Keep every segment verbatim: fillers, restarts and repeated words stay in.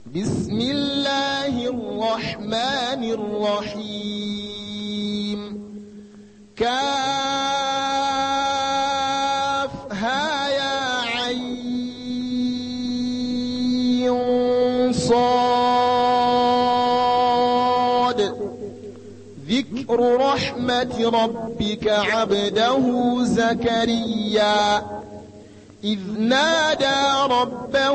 بسم الله الرحمن الرحيم. كافها يا عين صاد. ذكر رحمة ربك عبده زكريا إذ نادى ربه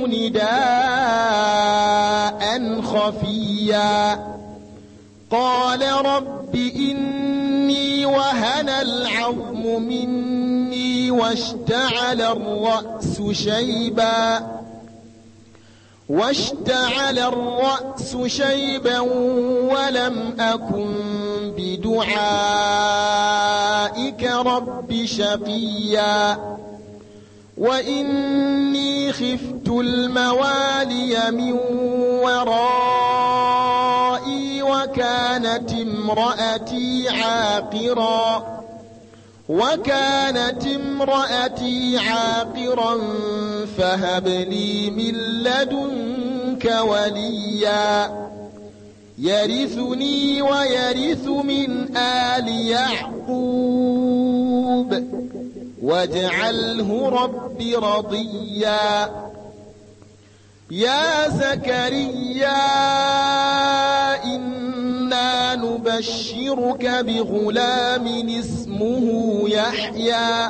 نداء خفيا قال رب إني وهن العظم مني واشتعل الرأس شيبا واشتعل الرأس شيبا ولم أكن بدعائك رب شقيا وإني خفت الموالي من ورائي وكانت امرأتي عاقرا وكانت امرأتي عاقرا فهب لي من لدنك وليا يرثني ويرث من آل يعقوب واجعله رب رضيا. يا زكريا إنا نبشرك بغلام اسمه يحيى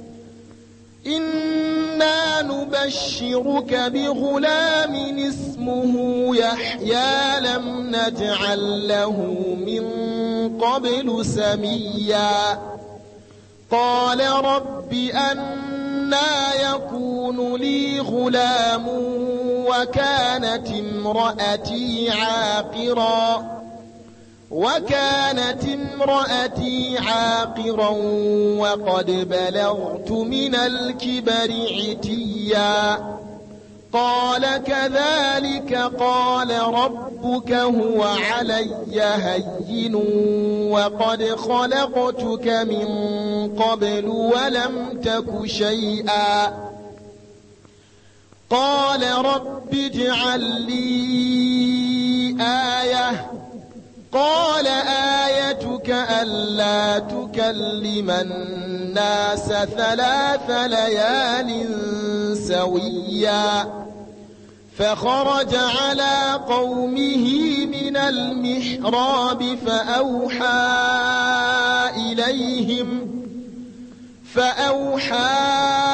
إنا نبشرك بغلام اسمه يحيى لم نجعل له من قبل سميا قال رب أنى يكون لي غلام وكانت امرأتي عاقرا وكانت امرأتي عاقرا وقد بلغت من الكبر عتيا قال كذلك قال ربك هو علي هين وقد خلقتك من قبل ولم تك شيئا قال رب اجعل لي آية قال آيتك ألا تكلم الناس ثلاث ليال سويا فخرج على قومه من المحراب فأوحى إليهم فأوحى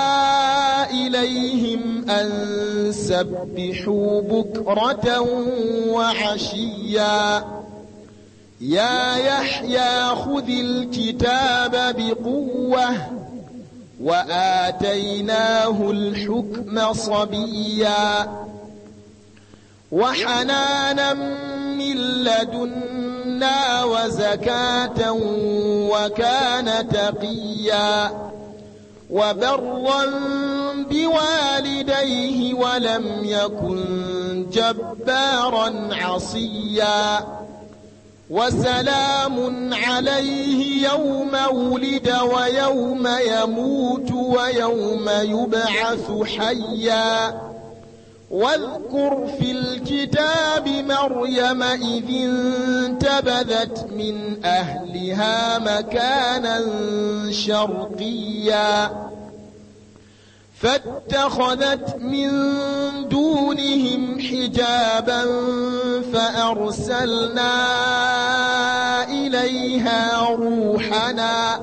إليهم أن سبحوا بكرة وعشيا يا يحيى خذ الكتاب بقوة وآتيناه الحكم صبيا وحنانا من لدنا وزكاة وكان تقيا وبرا بوالديه ولم يكن جبارا عصيا وسلام عليه يوم ولد ويوم يموت ويوم يبعث حيا واذكر في الكتاب مريم إذ انتبذت من أهلها مكانا شرقيا فاتخذت من دونهم حجابا فأرسلنا إليها روحنا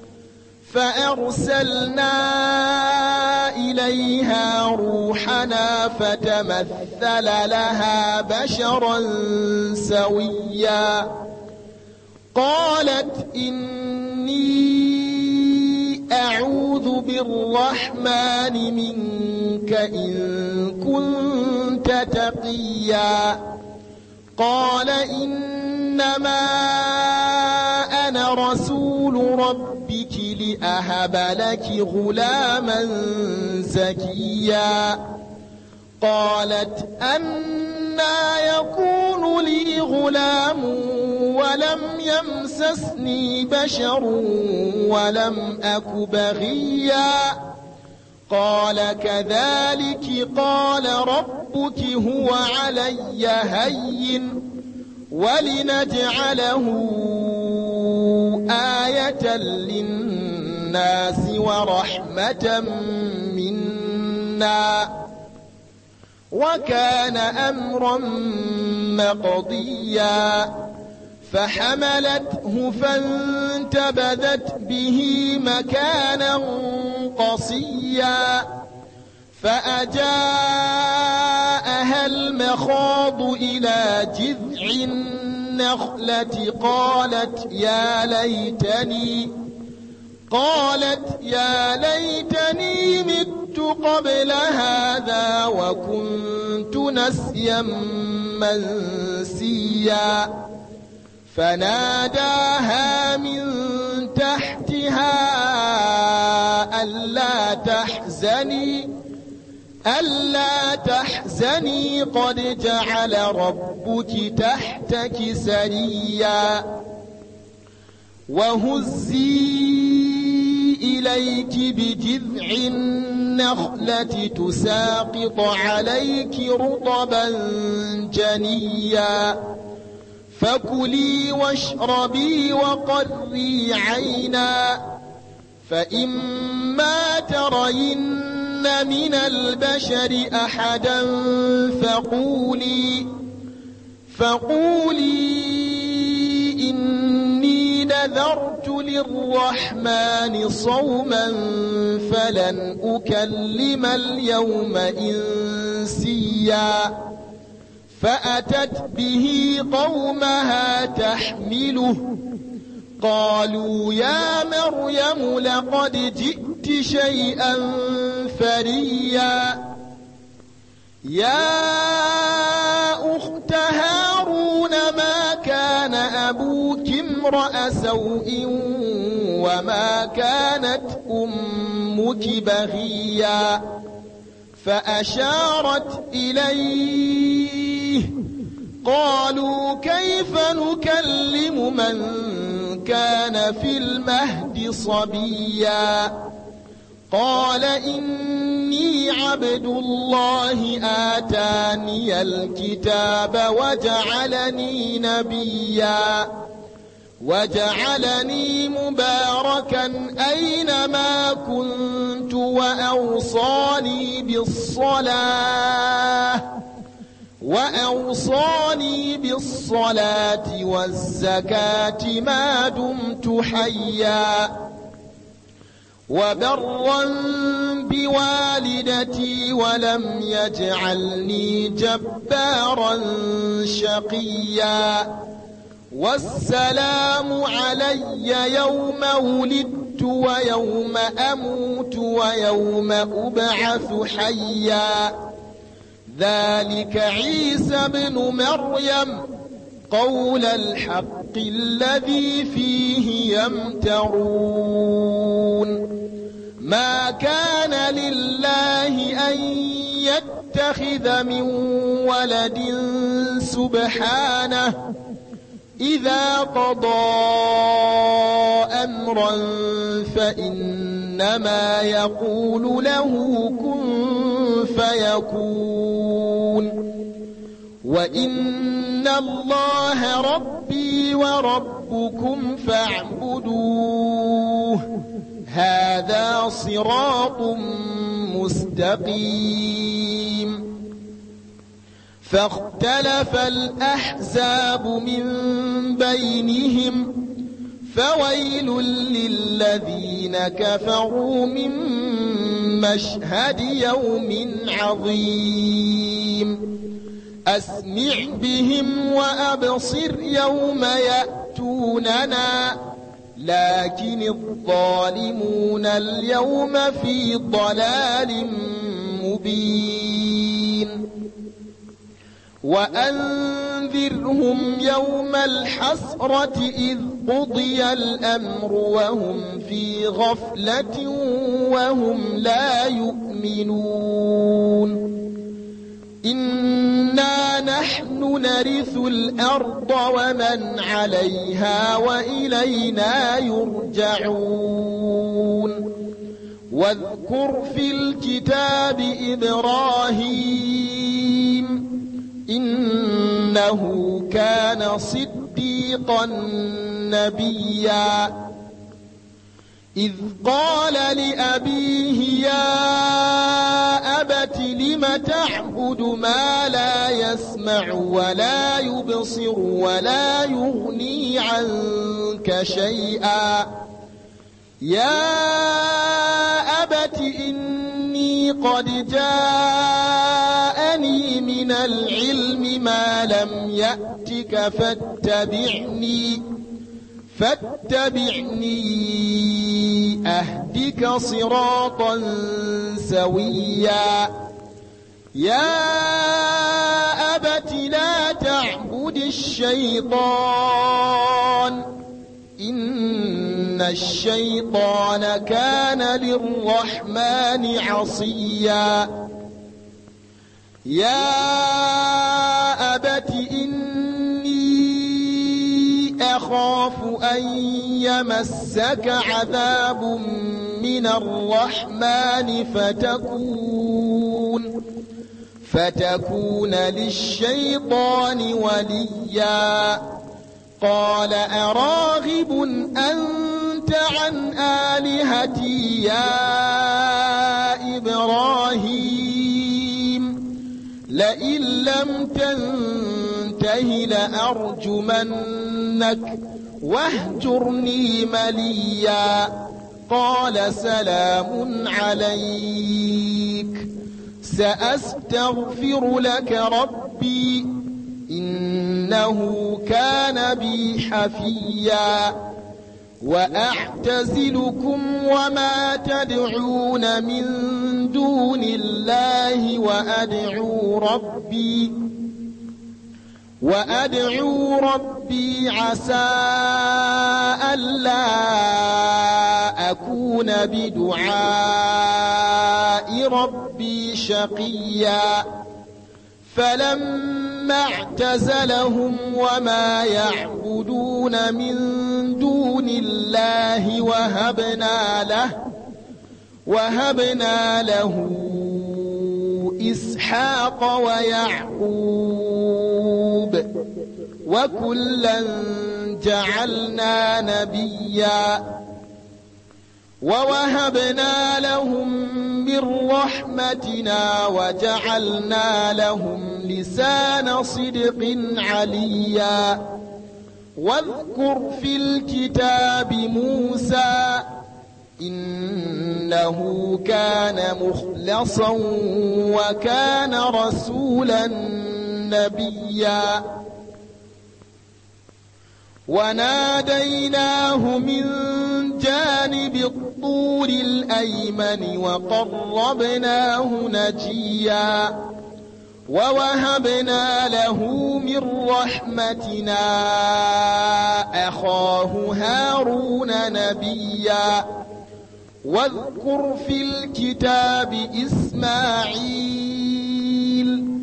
فأرسلنا إليها روحنا فتمثل لها بشرا سويا قالت إني أعوذ بالرحمن منك إن كنت تقيا قال إنما أنا رسول ربك لأهب لك غلاما زكيا قالت أنى يكون لي غلام ولم يمسسني بشر ولم أك بغيا قال كذلك قال رب ربك هو علي هين ولنجعله آية للناس ورحمة منا وكان أمرا مقضيا فحملته فانتبذت به مكانا قصيا فأجاءها المخاض إلى جذع النخلة قالت يا ليتني قالت يا ليتني مت قبل هذا وكنت نسيا منسيا فناداها من تحتها ألا تحزني ألا تحزني قد جعل ربك تحتك سريا وهزي إليك بجذع النخلة تساقط عليك رطبا جنيا فكلي واشربي وقري عينا فإما ترين من البشر أحدا فقولي فقولي إني نذرت للرحمن صوما فلن أكلم اليوم إنسيا فأتت به قومها تحمله قالوا يا مريم لقد جئت شيئا فريا يا أخت هارون ما كان أبوك امرأ سوء وما كانت أمك بغيا فأشارت إليه قالوا كيف نكلم من كان في المهد صبيا قال إني عبد الله آتاني الكتاب وجعلني نبيا وجعلني مباركا أينما كنت وأوصاني بالصلاة وأوصاني بالصلاة والزكاة ما دمت حيا وبرا بوالدتي ولم يجعلني جبارا شقيا والسلام علي يوم ولدت ويوم أموت ويوم أبعث حيا ذلك عيسى بن مريم قول الحق الذي فيه يمترون ما كان لله أن يتخذ من ولد سبحانه إذا قضى أمرا فإنما يقول له كن فيكون وإن الله ربي وربكم فاعبدوه هذا صراط مستقيم فاختلف الأحزاب من بينهم فويل للذين كفروا من مشهد يوم عظيم أسمع بهم وأبصر يوم يأتوننا لكن الظالمون اليوم في ضلال مبين وأنذرهم يوم الحسرة إذ قضي الأمر وهم في غفلة وهم لا يؤمنون إنا نحن نرث الأرض ومن عليها وإلينا يرجعون واذكر في الكتاب إبراهيم إنه كان صديقا نبيا إذ قال لأبيه يا أبت لم تعبد ما لا يسمع ولا يبصر ولا يغني عنك شيئا يا أبت إني قد جاءني من العلم ما لم يأتك فاتبعني فاتبعني أهدك صراطا سويا يا أبت لا تعبد الشيطان إن الشيطان كان للرحمن عصيا يا أبت أخاف أن يمسك عذاب من الرحمن فتكون فتكون للشيطان وليا قال أراغب أنت عن آلهتي يا إبراهيم لئن لم تنته لأرجمنك واهجرني مليا قال سلام عليك سأستغفر لك ربي إنه كان بي حفيا وأعتزلكم وما تدعون من دون الله وأدعو ربي وأدعو ربي عسى ألا أكون بدعاء ربي شقيا فلما اعتزلهم وما يعبدون من دون الله وهبنا له وهبنا له إسحاق ويعقوب وكلا جعلنا نبيا ووهبنا لهم من رحمتنا وجعلنا لهم لسان صدق عليا واذكر في الكتاب موسى إنه كان مخلصا وكان رسولا نبيا وناديناه من جانب الطور الأيمن وقربناه نجيا ووهبنا له من رحمتنا أخاه هارون نبيا واذكر في الكتاب إسماعيل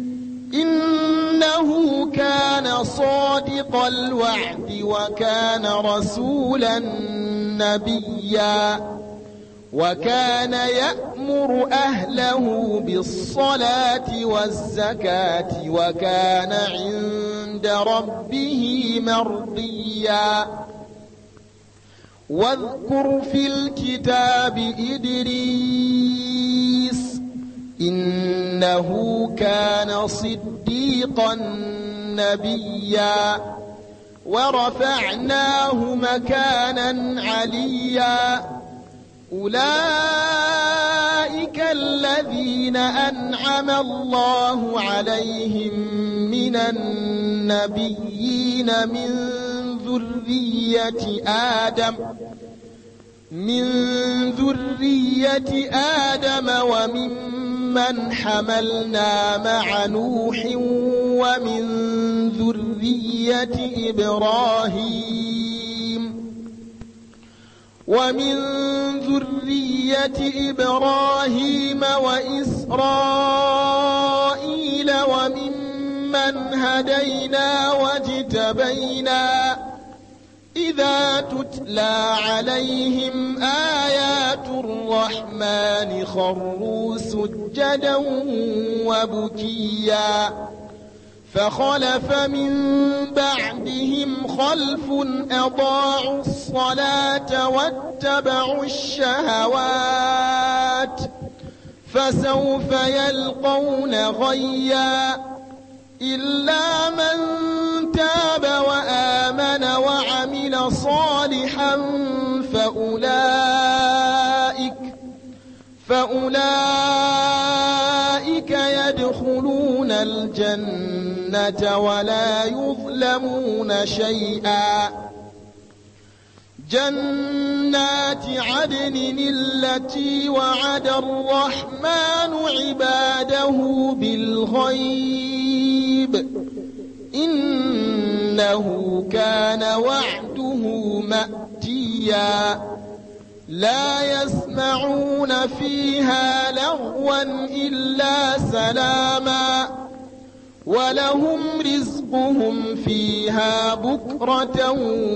إنه كان صادق الوعد وكان رسولا نبيا وكان يأمر أهله بالصلاة والزكاة وكان عند ربه مرضيا واذكر في الكتاب إدريس إنه كان صديقا نبيا ورفعناه مكانا عليا أولئك الذين أنعم الله عليهم من النبيين من ذرية آدم من ذرية آدم وممن حملنا مع نوح ومن ذرية إبراهيم ومن ذرية إبراهيم وإسرائيل وممن هدينا واجتبينا إذا تتلى عليهم آيات الرحمن خروا سجدا وبكيا فخلف من بعدهم خلف أضاعوا الصلاة واتبعوا الشهوات فسوف يلقون غيا إلا من تاب وآمن وعمل صالحا فأولئك فأولئك يدخلون الجنة ولا يظلمون شيئا جنات عدن التي وعد الرحمن عباده بالغيب إنه كان وعده مأتيا لا يسمعون فيها لغوا إلا سلاما ولهم رزقهم فيها بكرة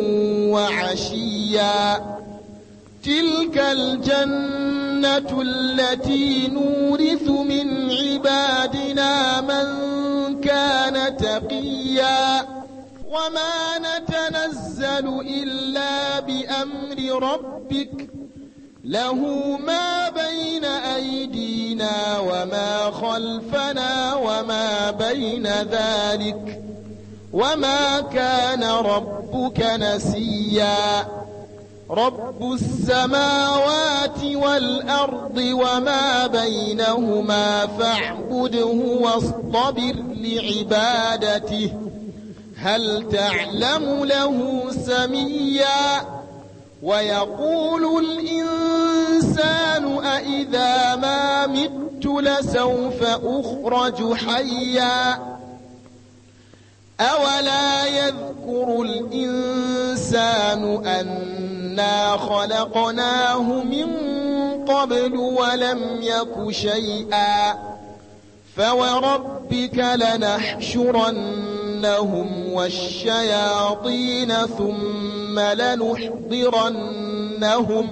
وعشيا تلك الجنة التي نورث من عبادنا من كان تقيا وما نتنزل إلا بأمر ربك له ما بين أيدينا وما خلفنا وما بين ذلك وما كان ربك نسيا رب السماوات والأرض وما بينهما فاعبده واصطبر لعبادته هل تعلم له سميا ويقول الإنسان أإذا ما مت لسوف أخرج حيا أولا يذكر الإنسان أنا خلقناه من قبل ولم يك شيئا فوربك لنحشرنهم والشياطين ثم لنحضرنهم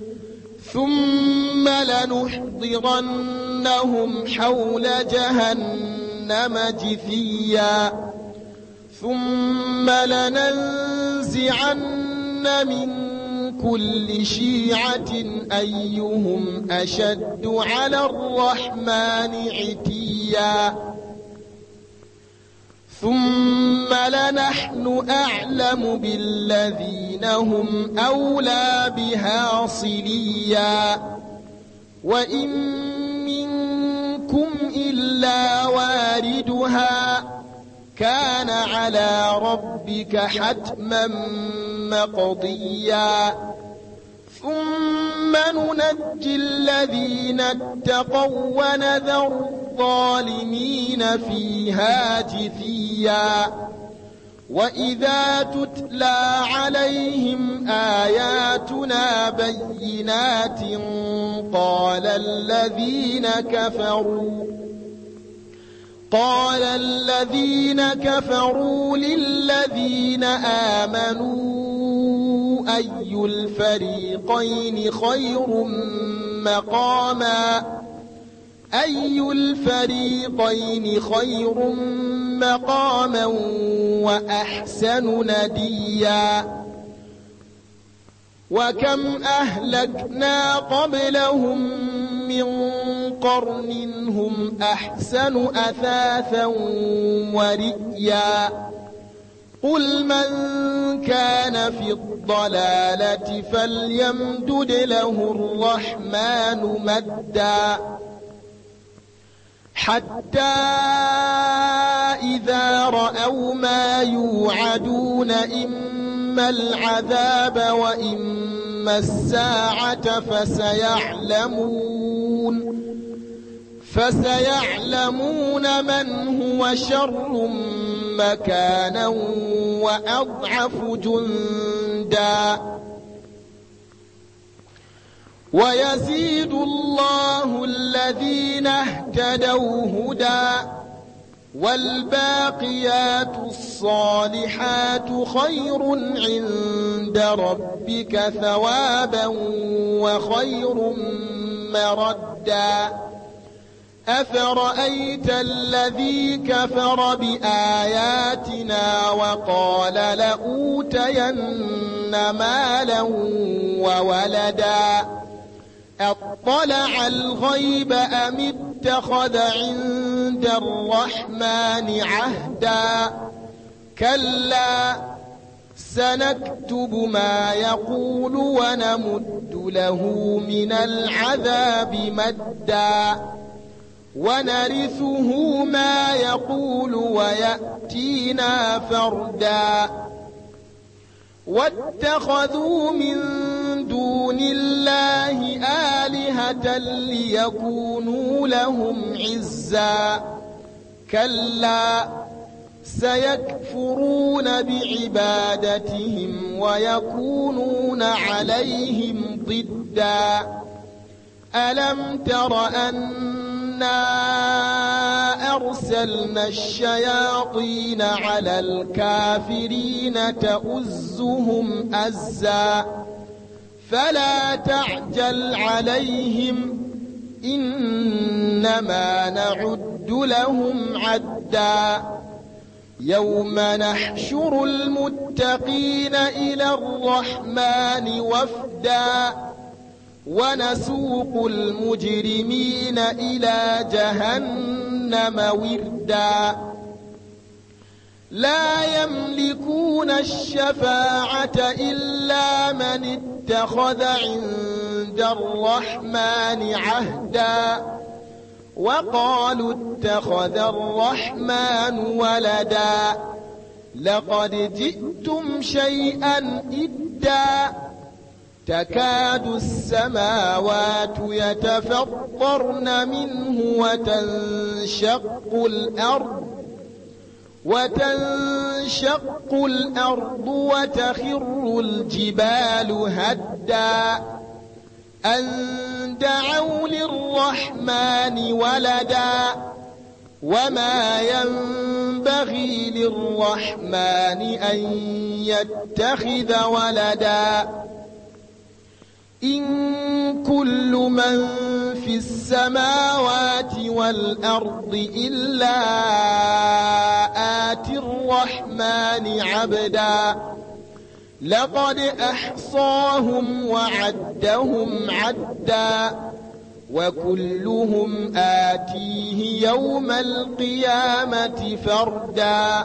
ثم لنحضرنهم حول جهنم جثيا ثم لننزعن من كل شيعة أيهم أشد على الرحمن عتيا ثم لنحن أعلم بالذين هم أولى بها صليا وإن منكم إلا واردها كان على ربك حتما مقضيا ثم ننجي الذين اتقوا ونذر الظالمين فيها جثيا وإذا تتلى عليهم آياتنا بينات قال الذين كفروا قال الذين كفروا للذين آمنوا أي الفريقين خير مقاما أي الفريقين خير مقاما وأحسن نديا وكم أهلكنا قبلهم من قرن هم أحسن أثاثا ورئيا قل من كان في الضلالة فليمدد له الرحمن مدا حتى إذا رأوا ما يوعدون إما العذاب وإما الساعة فسيعلمون فسيعلمون من هو شر مكانا وأضعف جندا ويزيد الله الذين اهتدوا هدى والباقيات الصالحات خير عند ربك ثوابا وخير مردا أفرأيت الذي كفر بآياتنا وقال لأوتين مالا وولدا أطلع الغيب أم اتخذ عند الرحمن عهدا كلا سنكتب ما يقول ونمد له من العذاب مدا ونرثه ما يقول ويأتينا فردا واتخذوا من دون الله آلهة ليكونوا لهم عزا كلا سيكفرون بعبادتهم ويكونون عليهم ضدا ألم تر أنا أرسلنا الشياطين على الكافرين تؤزهم أزا فلا تعجل عليهم إنما نعد لهم عدا يوم نحشر المتقين إلى الرحمن وفدا ونسوق المجرمين إلى جهنم وردا لا يملكون الشفاعة إلا من اتخذ عند الرحمن عهدا وقالوا اتخذ الرحمن ولدا لقد جئتم شيئا إدا تكاد السماوات يتفطرن منه وتنشق الأرض وتنشق الأرض وتخر الجبال هدا أن دعوا للرحمن ولدا وما ينبغي للرحمن أن يتخذ ولدا إن كل من في السماوات والأرض إلا آتي الرحمن عبدا لقد أحصاهم وعدهم عدا وكلهم آتيه يوم القيامة فردا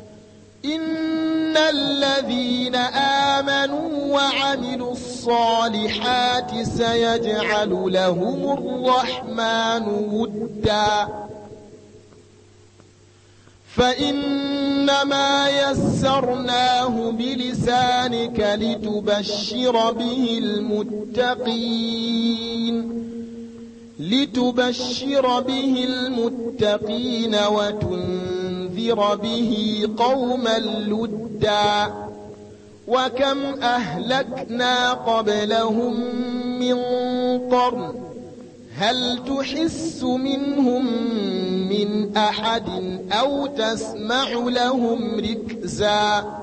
إن الذين آمنوا وعملوا الصالحات سيجعل لهم الرحمن ودا فإنما يسرناه بلسانك لتبشر به المتقين لتبشر به المتقين وتنذر به قوما لدا وكم أهلكنا قبلهم من قرن هل تحس منهم من أحد أو تسمع لهم ركزا